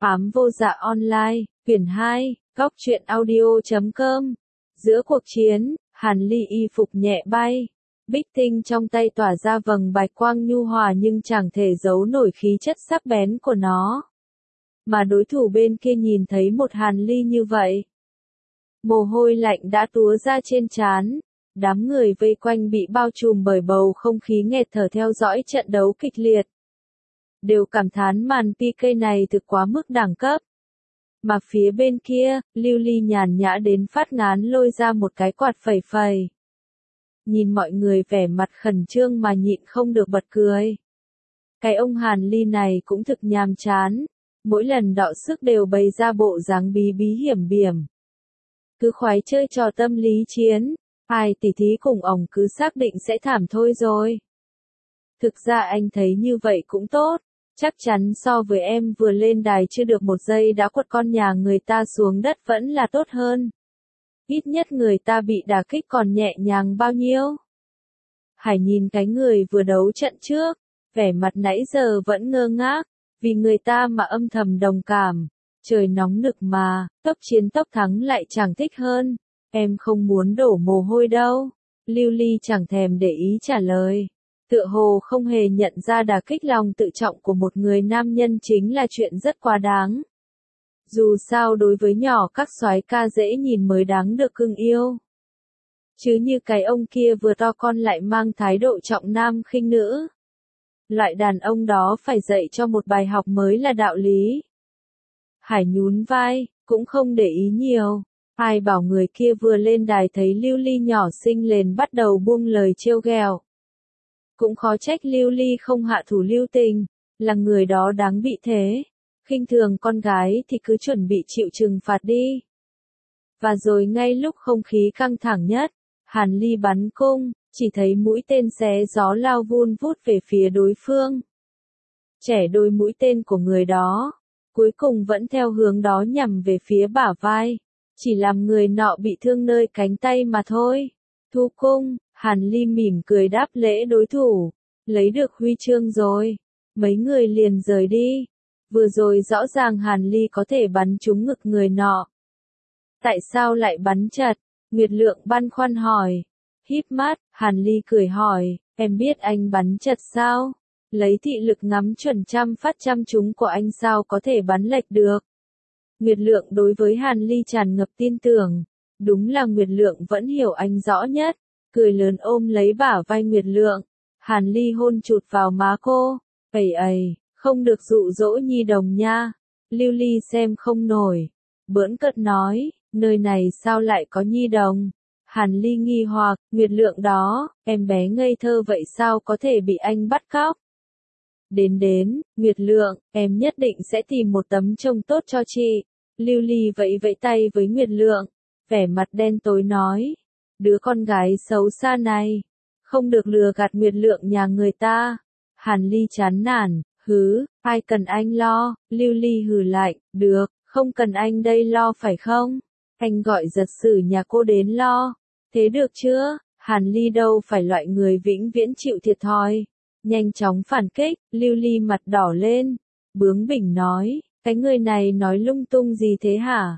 Ám vô dạ online, quyển 2, góc truyện audio.com. Giữa cuộc chiến, Hàn Ly y phục nhẹ bay. Bích tinh trong tay tỏa ra vầng bạch quang nhu hòa nhưng chẳng thể giấu nổi khí chất sắc bén của nó. Mà đối thủ bên kia nhìn thấy một Hàn Ly như vậy. Mồ hôi lạnh đã túa ra trên trán. Đám người vây quanh bị bao trùm bởi bầu không khí nghẹt thở theo dõi trận đấu kịch liệt. Đều cảm thán màn PK này thực quá mức đẳng cấp. Mà phía bên kia, Lưu Ly nhàn nhã đến phát ngán lôi ra một cái quạt phẩy phẩy. Nhìn mọi người vẻ mặt khẩn trương mà nhịn không được bật cười. Cái ông Hàn Ly này cũng thực nhàm chán, mỗi lần đọ sức đều bày ra bộ dáng bí bí hiểm biểm. Cứ khoái chơi trò tâm lý chiến, ai tỉ thí cùng ổng cứ xác định sẽ thảm thôi rồi. Thực ra anh thấy như vậy cũng tốt. Chắc chắn so với em vừa lên đài chưa được một giây đã quật con nhà người ta xuống đất vẫn là tốt hơn. Ít nhất người ta bị đả kích còn nhẹ nhàng bao nhiêu. Hải nhìn cái người vừa đấu trận trước, vẻ mặt nãy giờ vẫn ngơ ngác, vì người ta mà âm thầm đồng cảm. Trời nóng nực mà, tốc chiến tốc thắng lại chẳng thích hơn. Em không muốn đổ mồ hôi đâu. Lưu Ly chẳng thèm để ý trả lời. Tựa hồ không hề nhận ra đả kích lòng tự trọng của một người nam nhân chính là chuyện rất quá đáng. Dù sao đối với nhỏ các soái ca dễ nhìn mới đáng được cưng yêu. Chứ như cái ông kia vừa to con lại mang thái độ trọng nam khinh nữ. Loại đàn ông đó phải dạy cho một bài học mới là đạo lý. Hải nhún vai, cũng không để ý nhiều. Ai bảo người kia vừa lên đài thấy Lưu Ly nhỏ xinh lên bắt đầu buông lời trêu ghẹo. Cũng khó trách Lưu Ly không hạ thủ lưu tình, là người đó đáng bị thế. Khinh thường con gái thì cứ chuẩn bị chịu trừng phạt đi. Và rồi ngay lúc không khí căng thẳng nhất, Hàn Ly bắn cung, chỉ thấy mũi tên xé gió lao vun vút về phía đối phương. Trẻ đôi mũi tên của người đó, cuối cùng vẫn theo hướng đó nhằm về phía bả vai, chỉ làm người nọ bị thương nơi cánh tay mà thôi. Thu cung, Hàn Ly mỉm cười đáp lễ đối thủ, lấy được huy chương rồi, mấy người liền rời đi. Vừa rồi rõ ràng Hàn Ly có thể bắn trúng ngực người nọ. Tại sao lại bắn chật? Nguyệt Lượng băn khoăn hỏi. Híp mắt, Hàn Ly cười hỏi, em biết anh bắn chật sao? Lấy thị lực ngắm chuẩn trăm phát trăm trúng của anh sao có thể bắn lệch được? Nguyệt Lượng đối với Hàn Ly tràn ngập tin tưởng. Đúng là Nguyệt Lượng vẫn hiểu anh rõ nhất. Cười lớn ôm lấy bả vai Nguyệt Lượng. Hàn Ly hôn chụt vào má cô. Ây, không được dụ dỗ nhi đồng nha. Lưu Ly xem không nổi. Bỡn cợt nói, nơi này sao lại có nhi đồng? Hàn Ly nghi hoặc, Nguyệt Lượng đó, em bé ngây thơ vậy sao có thể bị anh bắt cóc? Đến, Nguyệt Lượng, em nhất định sẽ tìm một tấm chồng tốt cho chị. Lưu Ly vẫy vẫy tay với Nguyệt Lượng, vẻ mặt đen tối nói. Đứa con gái xấu xa này, không được lừa gạt Nguyệt Lượng nhà người ta. Hàn Ly chán nản, ai cần anh lo? Lưu Ly hừ lạnh, được, không cần anh đây lo phải không? Anh gọi giật sử nhà cô đến lo. Thế được chưa? Hàn Ly đâu phải loại người vĩnh viễn chịu thiệt thòi. Nhanh chóng phản kích, Lưu Ly mặt đỏ lên. Bướng bỉnh nói, cái người này nói lung tung gì thế hả?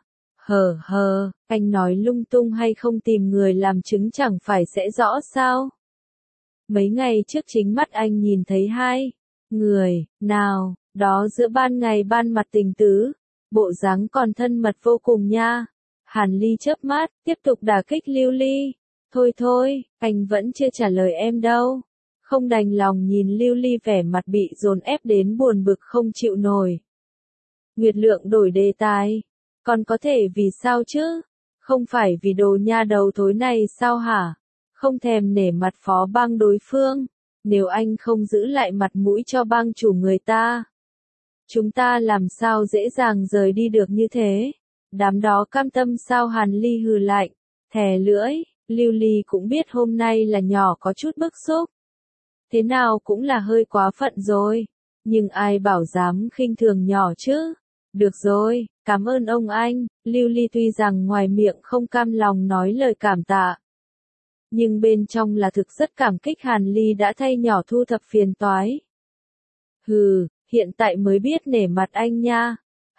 Anh nói lung tung hay không tìm người làm chứng chẳng phải sẽ rõ sao? Mấy ngày trước chính mắt anh nhìn thấy hai người, nào, đó giữa ban ngày ban mặt tình tứ, bộ dáng còn thân mật vô cùng nha. Hàn Ly chớp mắt, tiếp tục đả kích Lưu Ly. Thôi, anh vẫn chưa trả lời em đâu. Không đành lòng nhìn Lưu Ly vẻ mặt bị dồn ép đến buồn bực không chịu nổi. Nguyệt Lượng đổi đề tài. Còn có thể vì sao chứ? Không phải vì đồ nha đầu thối này sao hả? Không thèm nể mặt phó bang đối phương. Nếu anh không giữ lại mặt mũi cho bang chủ người ta, chúng ta làm sao dễ dàng rời đi được như thế? Đám đó cam tâm sao? Hàn Ly hừ lạnh, thè lưỡi. Lưu Ly cũng biết hôm nay là nhỏ có chút bức xúc. Thế nào cũng là hơi quá phận rồi. Nhưng ai bảo dám khinh thường nhỏ chứ? Được rồi, cảm ơn ông anh. Lưu Ly tuy rằng ngoài miệng không cam lòng nói lời cảm tạ, nhưng bên trong là thực rất cảm kích Hàn Ly đã thay nhỏ thu thập phiền toái. Hiện tại mới biết nể mặt anh nha.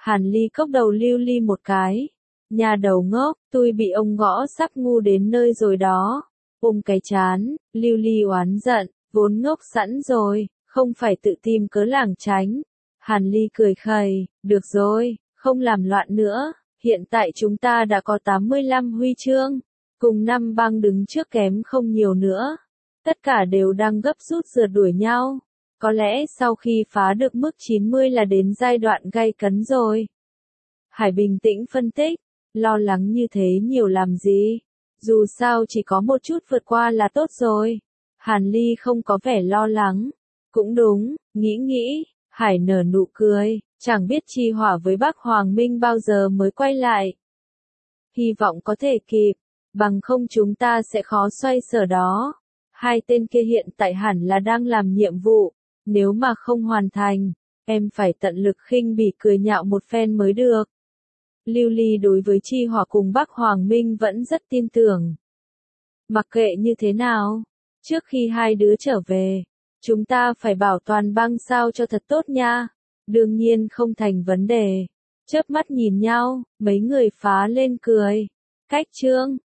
Hàn Ly cốc đầu Lưu Ly một cái. Nhà đầu ngốc, tôi bị ông gõ sắp ngu đến nơi rồi đó. Ôm cái chán, Lưu Ly oán giận, vốn ngốc sẵn rồi, không phải tự tìm cớ lảng tránh. Hàn Ly cười khẩy, được rồi, không làm loạn nữa, hiện tại chúng ta đã có 85 huy chương, cùng 5 bang đứng trước kém không nhiều nữa. Tất cả đều đang gấp rút rượt đuổi nhau. Có lẽ sau khi phá được mức 90 là đến giai đoạn gay cấn rồi. Hải bình tĩnh phân tích, lo lắng như thế nhiều làm gì? Dù sao chỉ có một chút vượt qua là tốt rồi. Hàn Ly không có vẻ lo lắng. Cũng đúng, nghĩ, Hải nở nụ cười, chẳng biết Chi Hỏa với Bắc Hoàng Minh bao giờ mới quay lại. Hy vọng có thể kịp, bằng không chúng ta sẽ khó xoay sở đó. Hai tên kia hiện tại hẳn là đang làm nhiệm vụ, nếu mà không hoàn thành, em phải tận lực khinh bỉ cười nhạo một phen mới được. Lưu Ly đối với Chi Hỏa cùng Bắc Hoàng Minh vẫn rất tin tưởng. Mặc kệ như thế nào, trước khi hai đứa trở về, chúng ta phải bảo toàn băng sao cho thật tốt nha. Đương nhiên không thành vấn đề. Chớp mắt nhìn nhau, mấy người phá lên cười. Cách chương